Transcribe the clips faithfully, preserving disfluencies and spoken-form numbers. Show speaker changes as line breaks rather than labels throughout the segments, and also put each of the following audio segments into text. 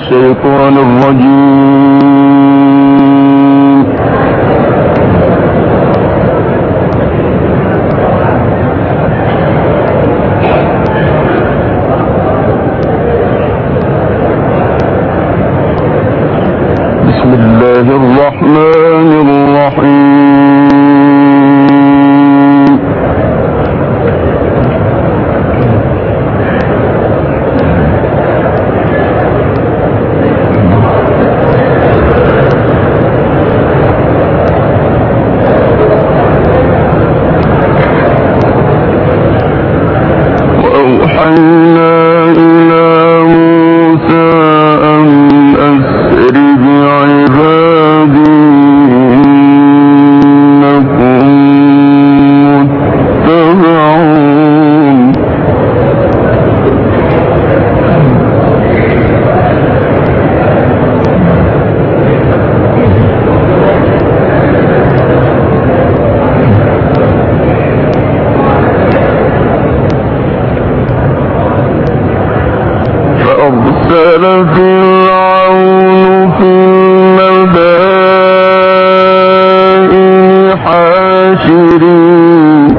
الشيطان الرجيم. بسم الله الرحمن الرحيم. وأوحينا إلى موسى أن أسر بعبادي إنكم متبعون. فأرسل فرعون في المدائن حاشرين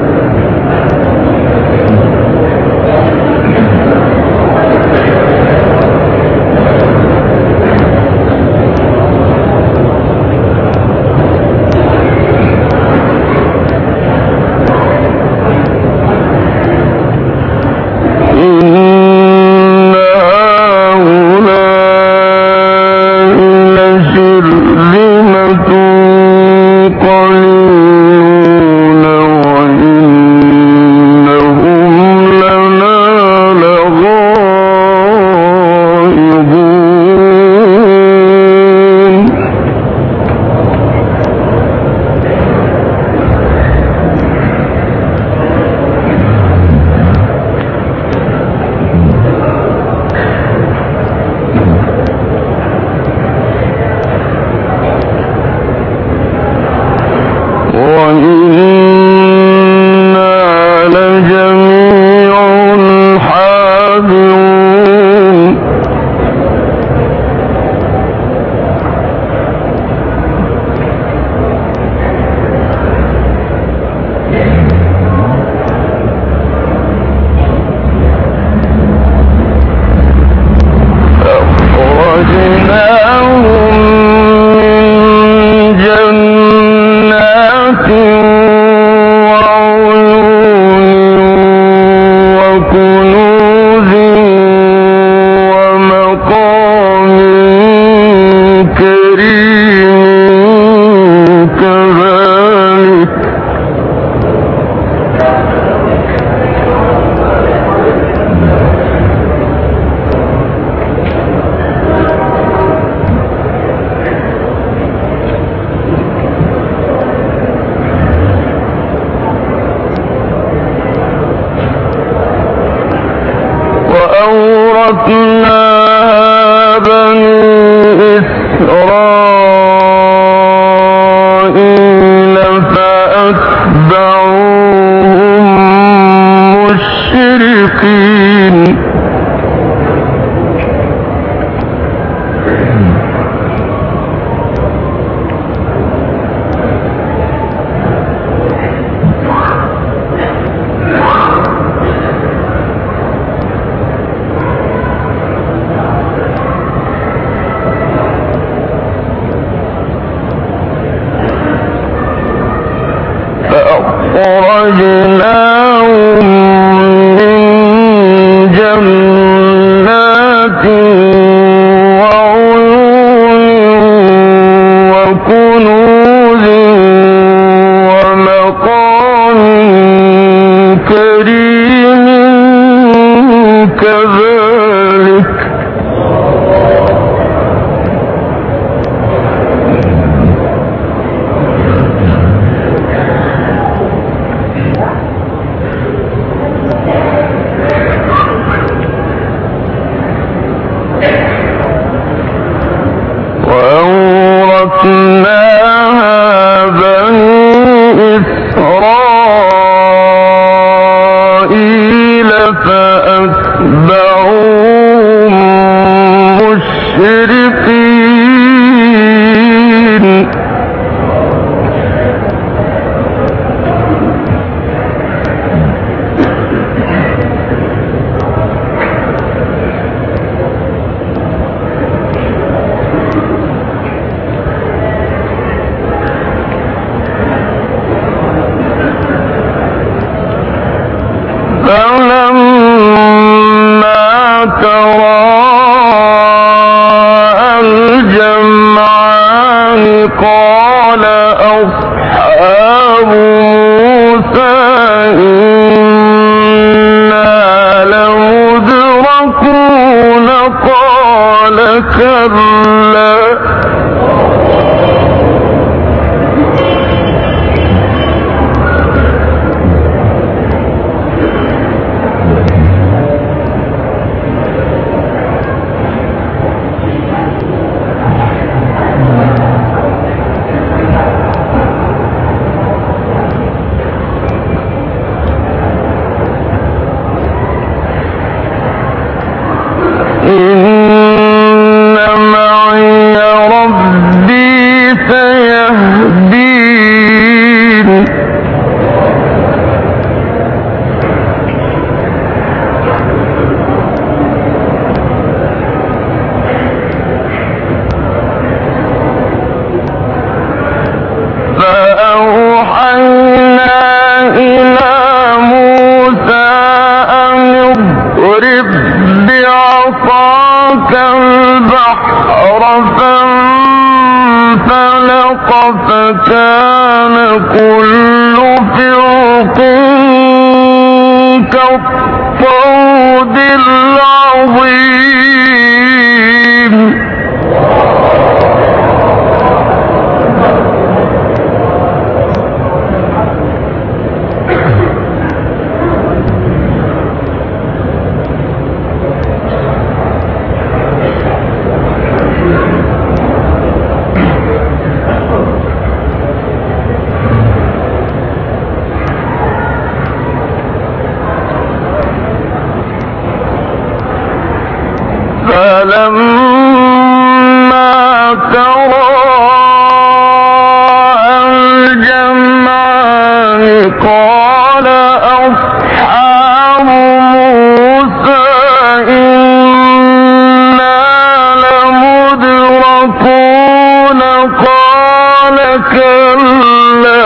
وأورثناها بني إسرائيل فأتبعوهم مشرقين. تراءى الجمعان قال أصحاب موسى إنا لمدركون قال كلا إن معي ربي سيهدين فأوحينا إلى موسى أن اضرب بعصاك البحر فانفلق فكان كل فرق كالطود العظيم فلما تراءى الجمعان قال أصحاب موسى إنا لمدركون قال كلا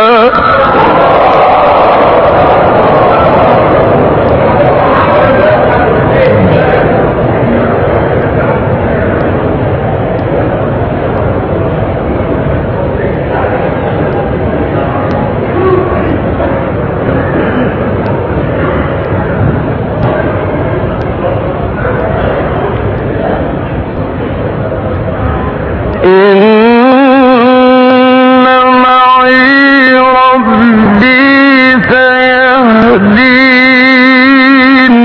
إن معي ربي سيهدين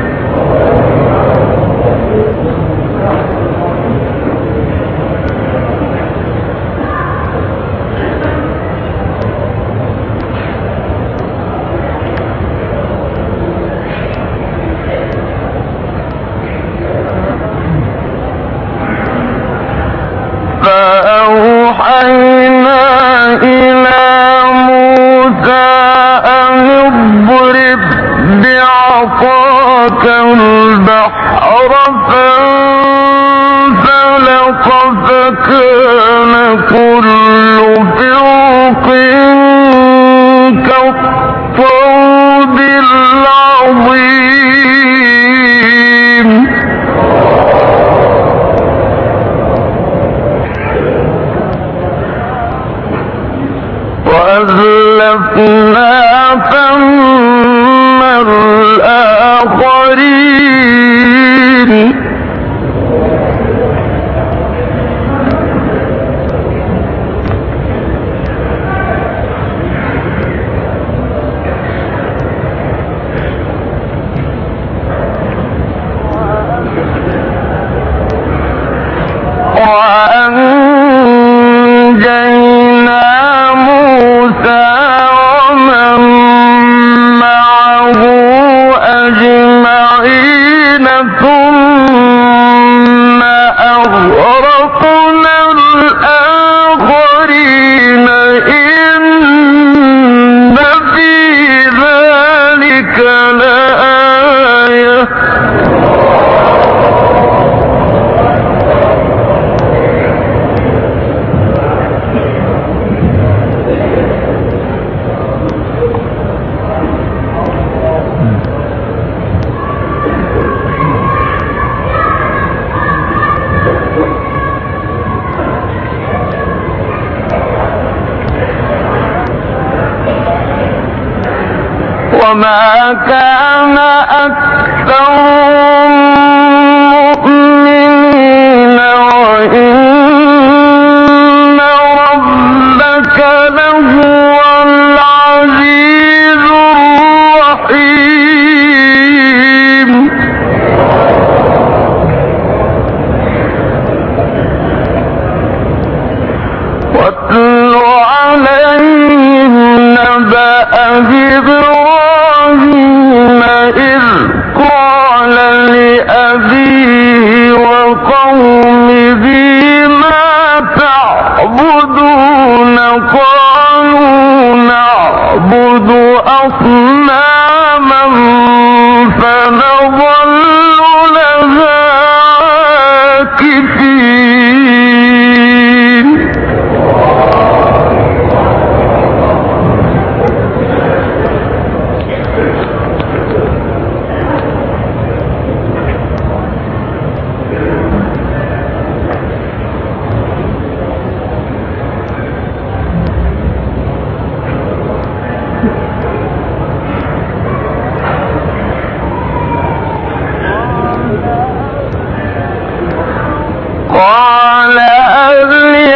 فأوحينا إلى موسى أن اضرب بعصاك البحر فانفلق فكان كل فرق كالطود العظيم وأزلفنا ثم الآخرين وما كان أكثرهم مؤمنين وإن ربك لهو العزيز الرحيم. واتل عليهم نبأ إبراهيم إذ قال لأبيه وقومه ما تعبدون قالوا نعبد أصناما فنظل لها عاكفين. قال هل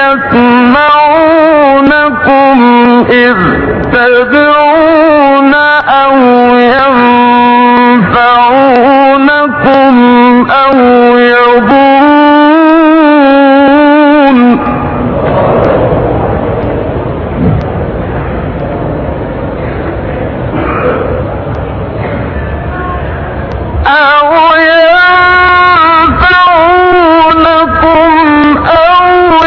يسمعونكم إذ تدعون أو ينفعونكم أو يضرون أو ينفعونكم أو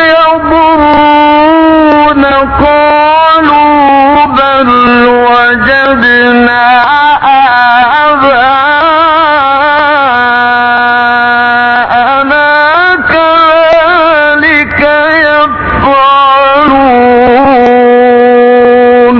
يضرون قالوا بل وجدنا آباءنا كذلك يفعلون.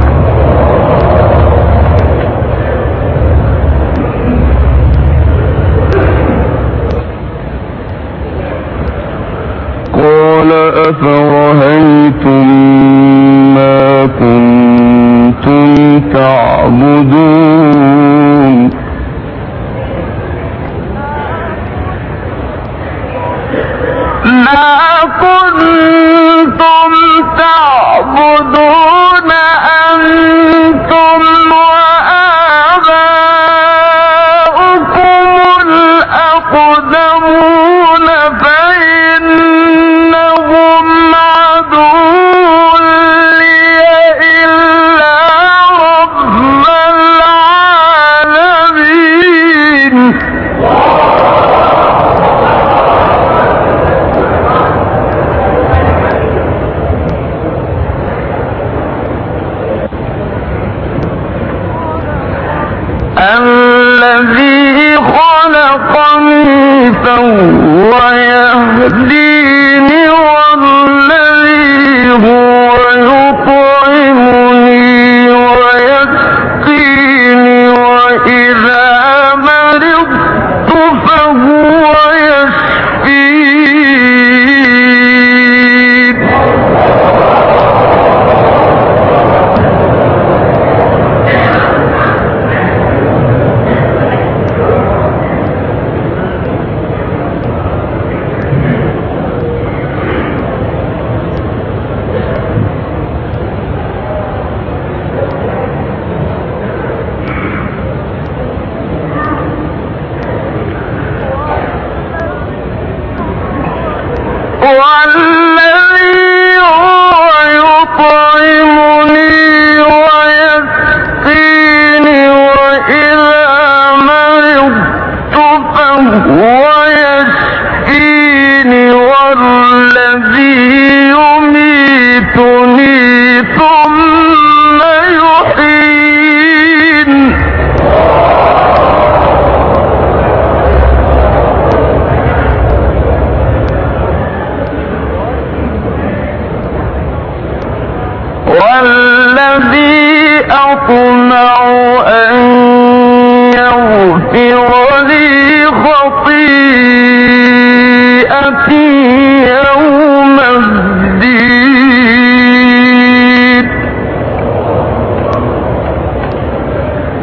قال أفرهيتم ما كنتم تعبدون ما كنتم تعبدون أنتم وآباؤكم الأقدمون فإنهم عدو لي إلا رب العالمين. الذي خلقني فهو يهديني والذي هو يطعمني ويسقيني وإذا مرضت فهو يشفين. والذي هو يطعمني ويسقيني وإذا مرضت فهو يشفيني والذي يميتني ثم يحيين. والذي أطمع أن يغفر لي خطيئتي يوم الدين.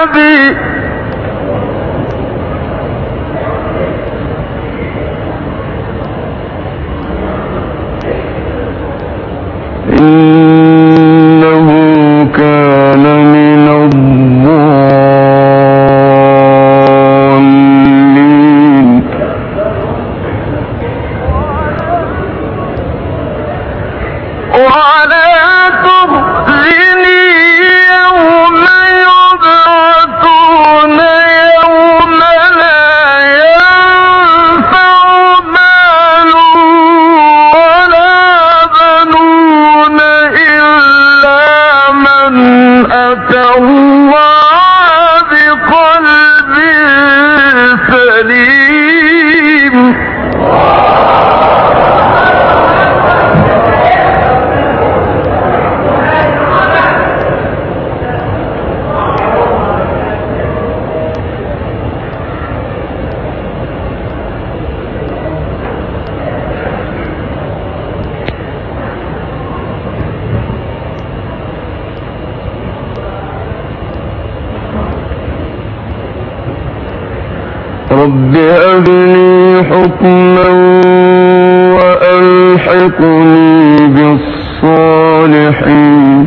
أبي إنه كان من الضالين ولا تخزني يوم يبعثون يوم لا ينفع مال ولا بنون إلا من أتى الله بقلب سليم رب هب لي حكما وألحقني بالصالحين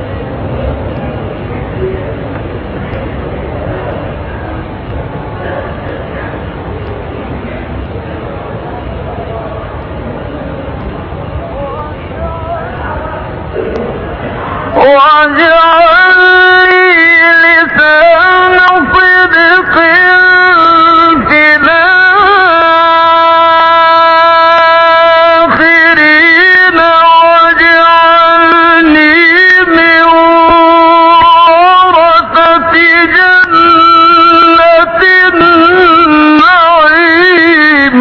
واجعل لي لسان صدق في الآخرين واجعلني من ورثة جنة النعيم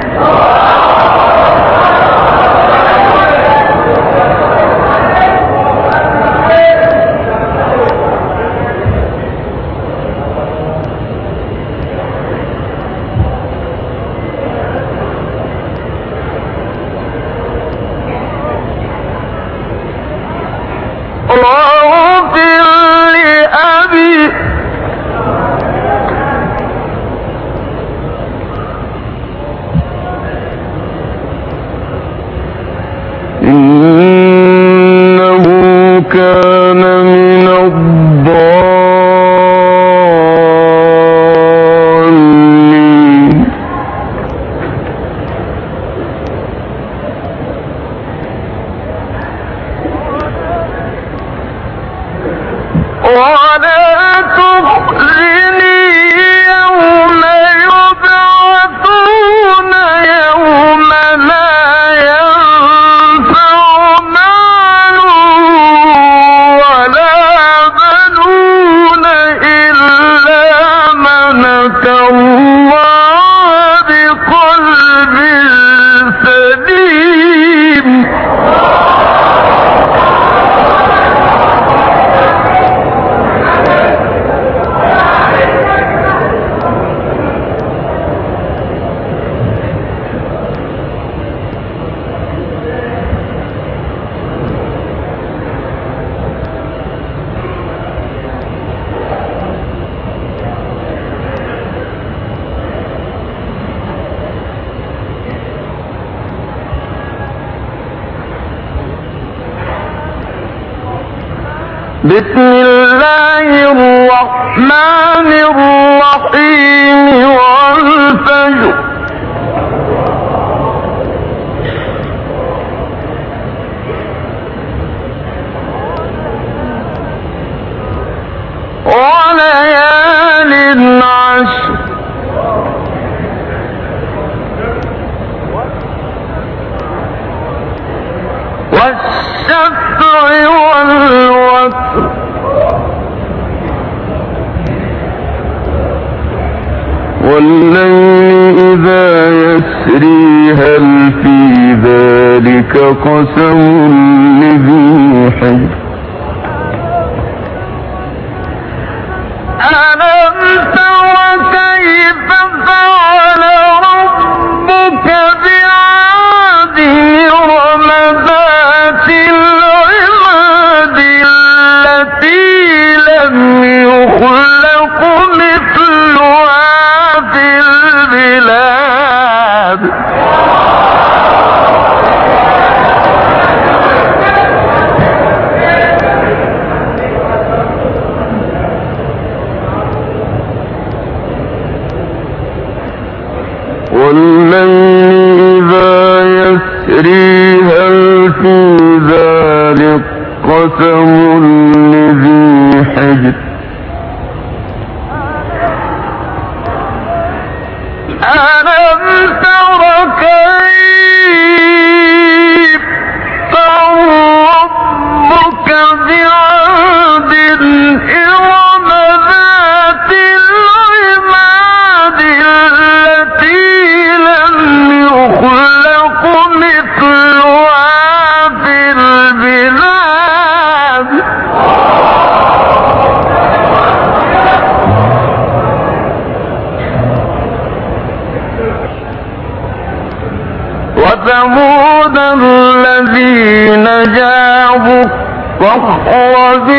واغفر لأبي إنه كان من الضالين ولا تخزني يوم يبعثون يوم لا ينفع مال ولا بنون إلا من أتى الله بقلب سليم بسم الله الرحمن الرحيم والفجر وليال عشر والشفع والوتر والليل إذا يسري هل في ذلك قسم لذي حجر ألم تر كيف فعل ربك بعاد إرم ذات العماد التي لم يخلق يومئذ ألم تر كيف ربك بعاد إرم ذات العماد التي لم يخلق مثلها في البلاد وثمود الذين جابوا الصخر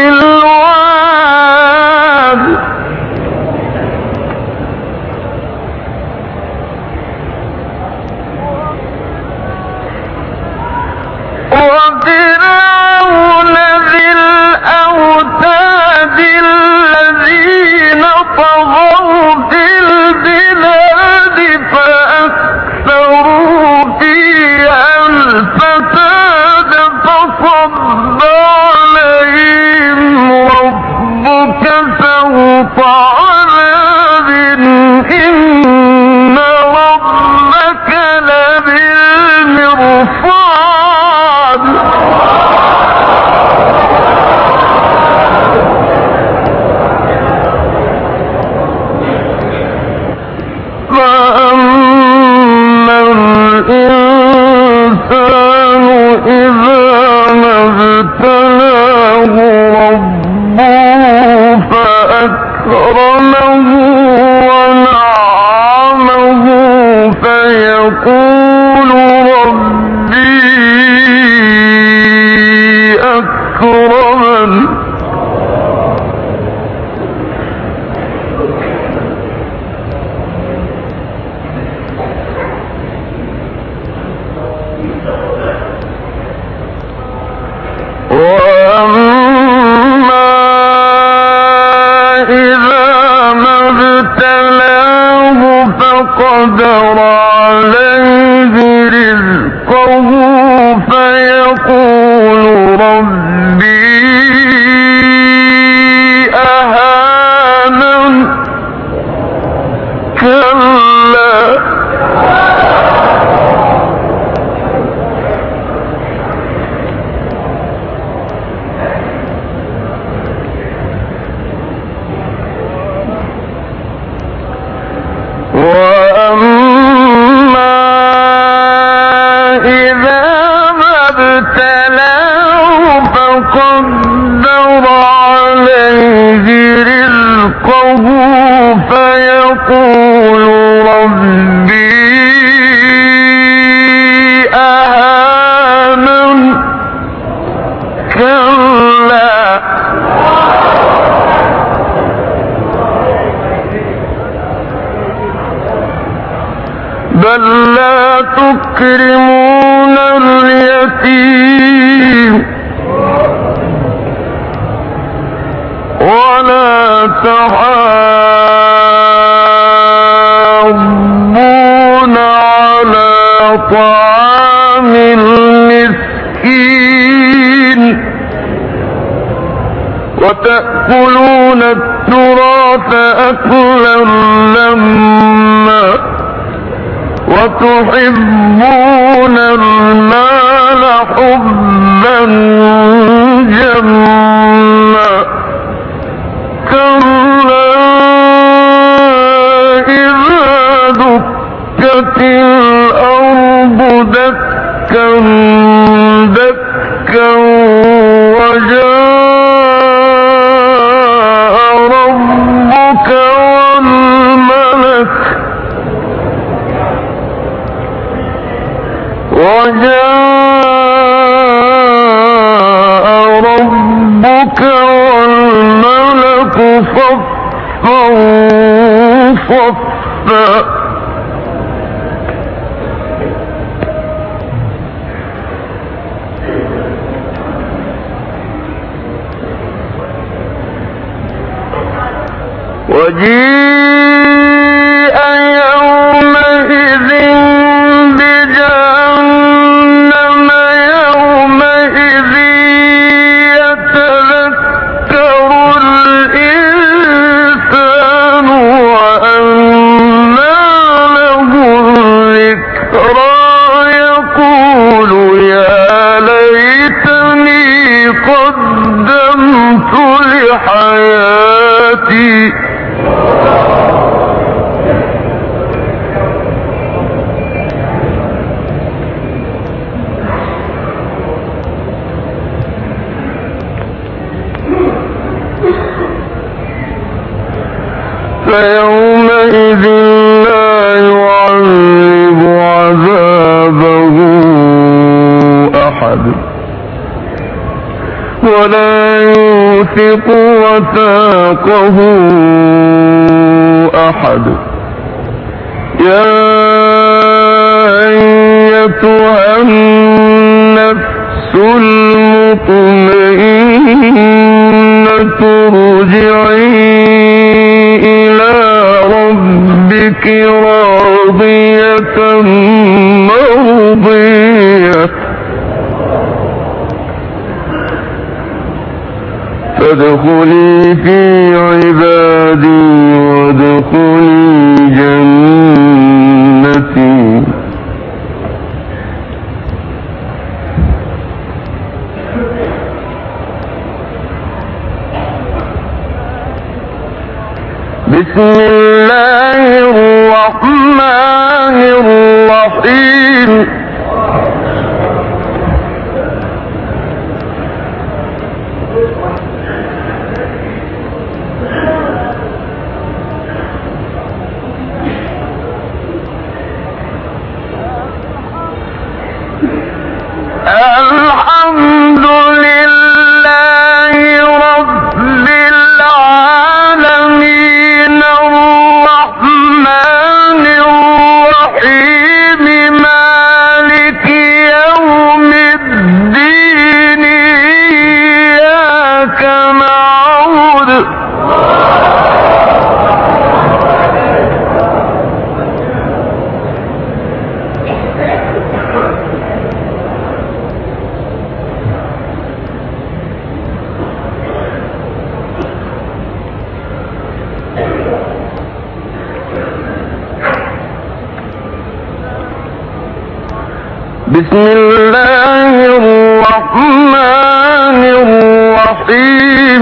بالواد وفرعون ذي الأوتاد الذين طغوا في البلاد فأكثروا فيها الفساد فصب عليهم ربك سوط عذاب إن ربك لبالمرصاد فأما الإنسان إذا ما ابتلاه ربه فأكرمه ونعمه فيقول ربي أكرمن وأما إذا ما ابتلاه فقدر عليه رزقه فيقول ربي أهانن كلا وأما إذا ما ابتلاه فقدر عليه رزقه فيقول ربي أهانن كلا بل لا تكرمون اليتيم ولا تحاضون على طعام المسكين وتأكلون التراث أكلا لما وتحبون المال حبا جما كلا إذا دكت الأرض دكا دكا وجاء ربك والملك وجاء ربك والملك صفا صفا وجيء يومئذ بجهنم يومئذ يتذكر حياتي فيومئذ لا يعذب عذابه أحد ولا يوثق وثاقه أحد. يا أيتها النفس المطمئنة ارجعي إلى ربك راضية مرضية فادخلي في عبادي وادخلي جنتي. بسم الله الرحمن الرحيم. الحمد لله رب العالمين الرحمن الرحيم مالك يوم الدين إياك نعبد بسم الله الرحمن الرحيم.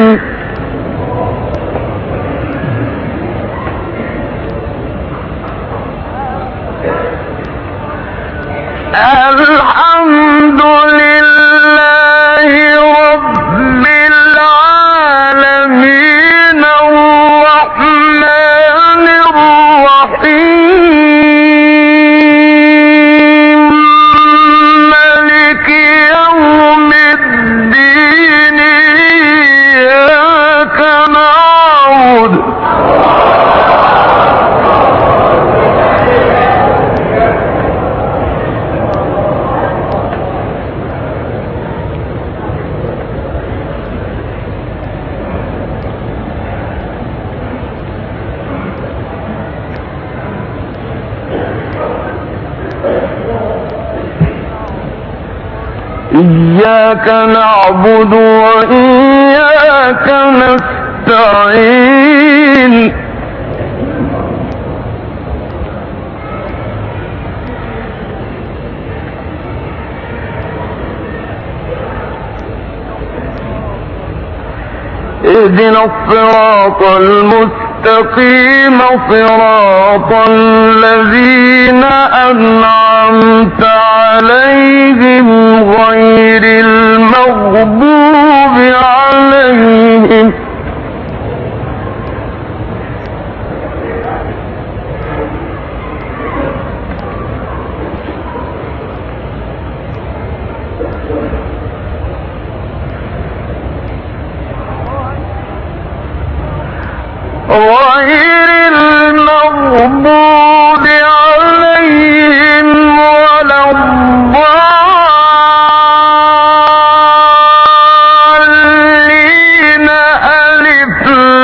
الحمد لله رب العالمين الرحمن الرحيم مالك يوم الدين إياك نعبد إياك نعبد وإياك نستعين. اهدنا الصراط المستقيم صراط الذين أنعمت عليهم غير المغضوب عليهم غير المغضوب عليهم ولا الضالين. ألف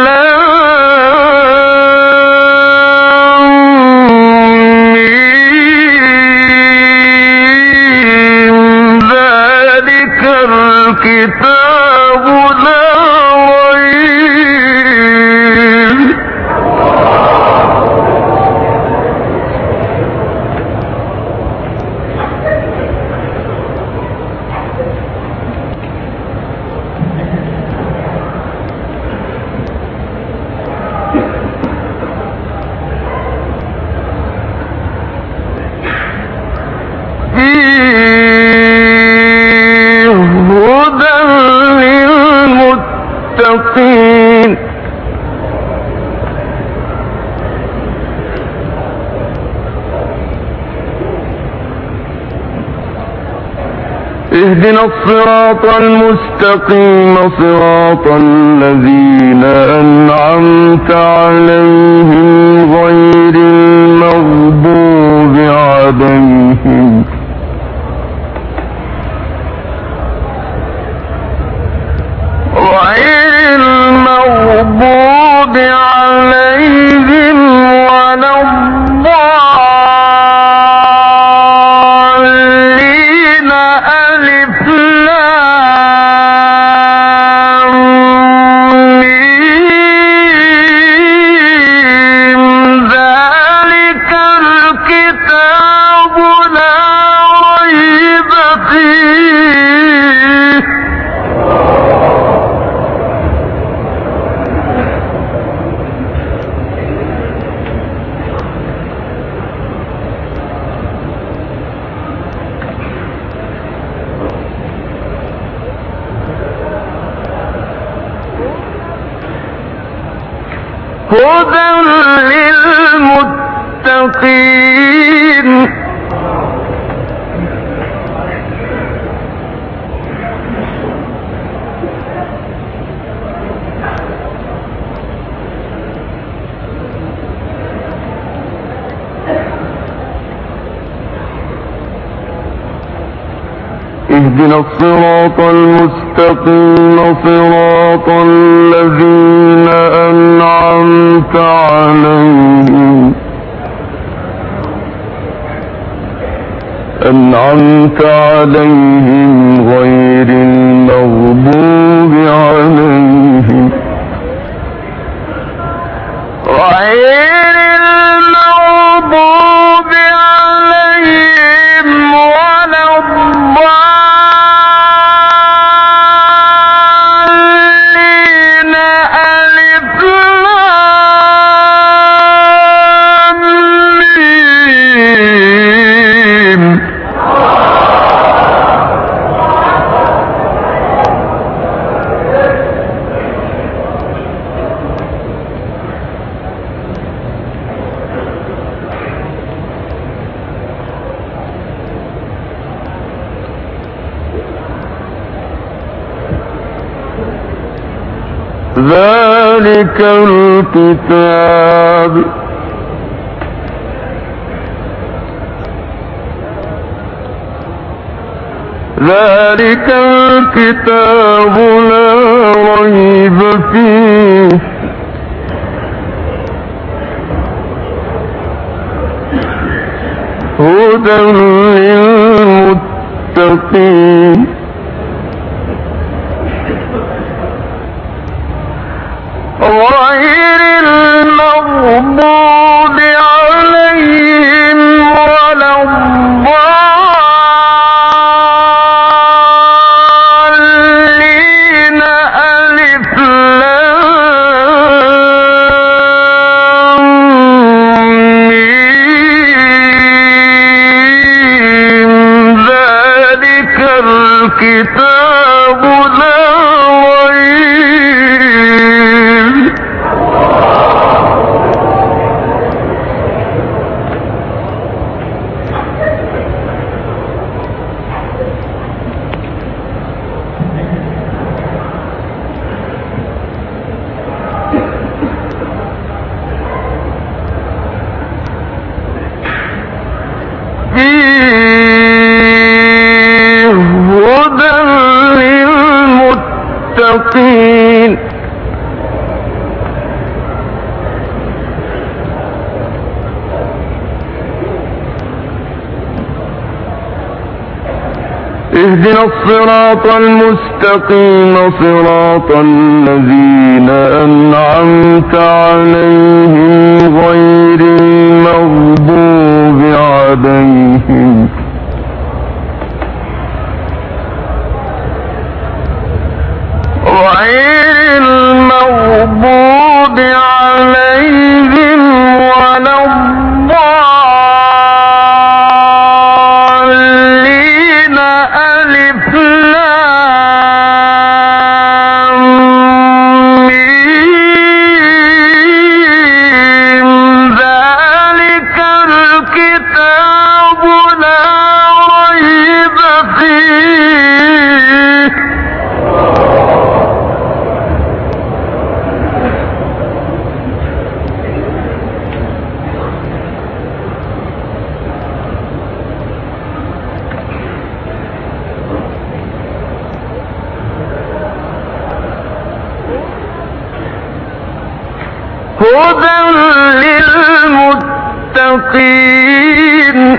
لام ميم ذلك الكتاب لا ريب المستقيم اهدنا الصراط المستقيم صراط الذين أنعمت عليهم غير المغضوب عليهم غير المغضوب عليهم ولا الضالين ألف لام ميم ذلك الكتاب لا ريب فيه هدى للمتقين اهدنا الصراط المستقيم صراط الذين أنعمت عليهم أنعمت عليهم غير المغضوب عليهم غير المغضوب عليهم ولا الضالين ألف لام ميم ذلك الكتاب ذلك الكتاب لا ريب فيه هدى للمتقين غير المغضوب عليهم ولا الضالين ألف لام ميم ذلك الكتاب لا هدى للمتقين اهدنا الصراط المستقيم صراط الذين أنعمت عليهم غير المغضوب عليهم غير المغضوب عليهم ولا الضالين ألف لام هدى للمتقين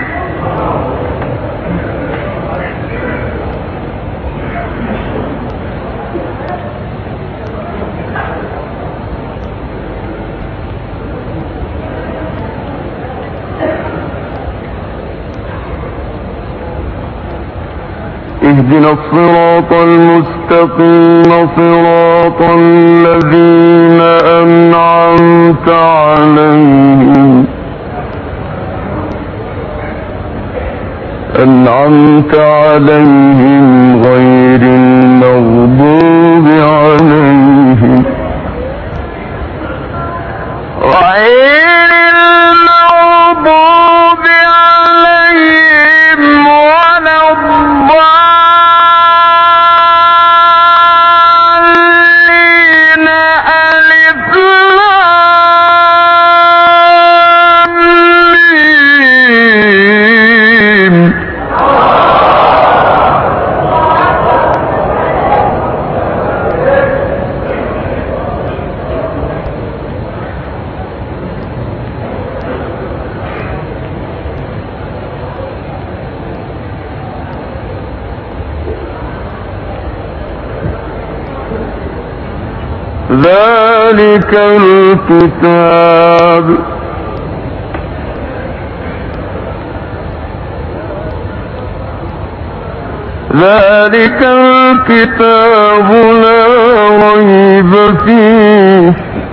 اهدنا الصراط المستقيم صراط الذين أنعمت عليهم أنعمت عليهم غير المغضوب عليهم غير المغضوب عليهم ولا الضالين ألف لام ميم ذلك الكتاب ذلك الكتاب لا ريب فيه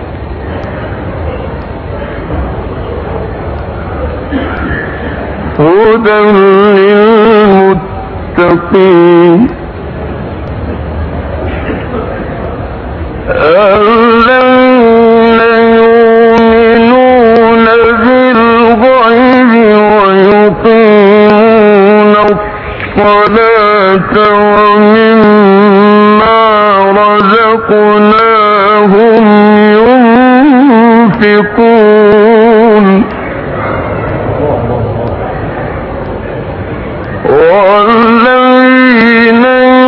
هدى للمتقين الذين يؤمنون بالغيب ويقيمون الصلاة ومما رزقناهم ينفقون والذين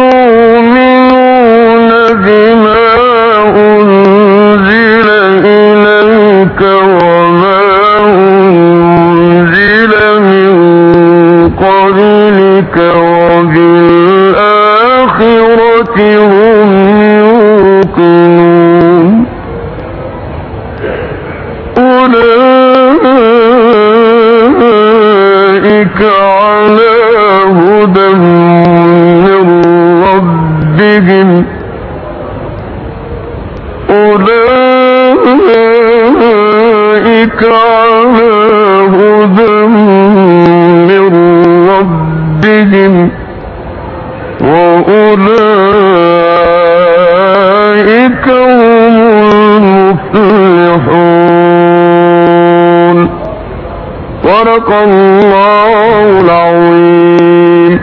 يؤمنون بما أنزل إليك وما أنزل من قبلك وبالآخرة هم يوقنون أولئك على هدى من ربهم أولئك على هدى من ربهم وأولئك هم المفلحون صدق الله العظيم.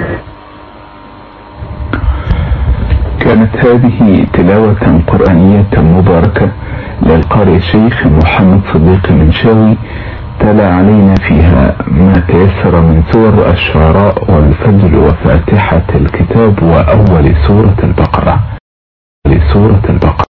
كانت هذه تلاوة قرآنية مباركة للقارئ الشيخ محمد صديق المنشاوي، تلا علينا فيها ما تيسر من سور الشعراء والفجر وفاتحة الكتاب وأول سورة البقرة. لسورة البقرة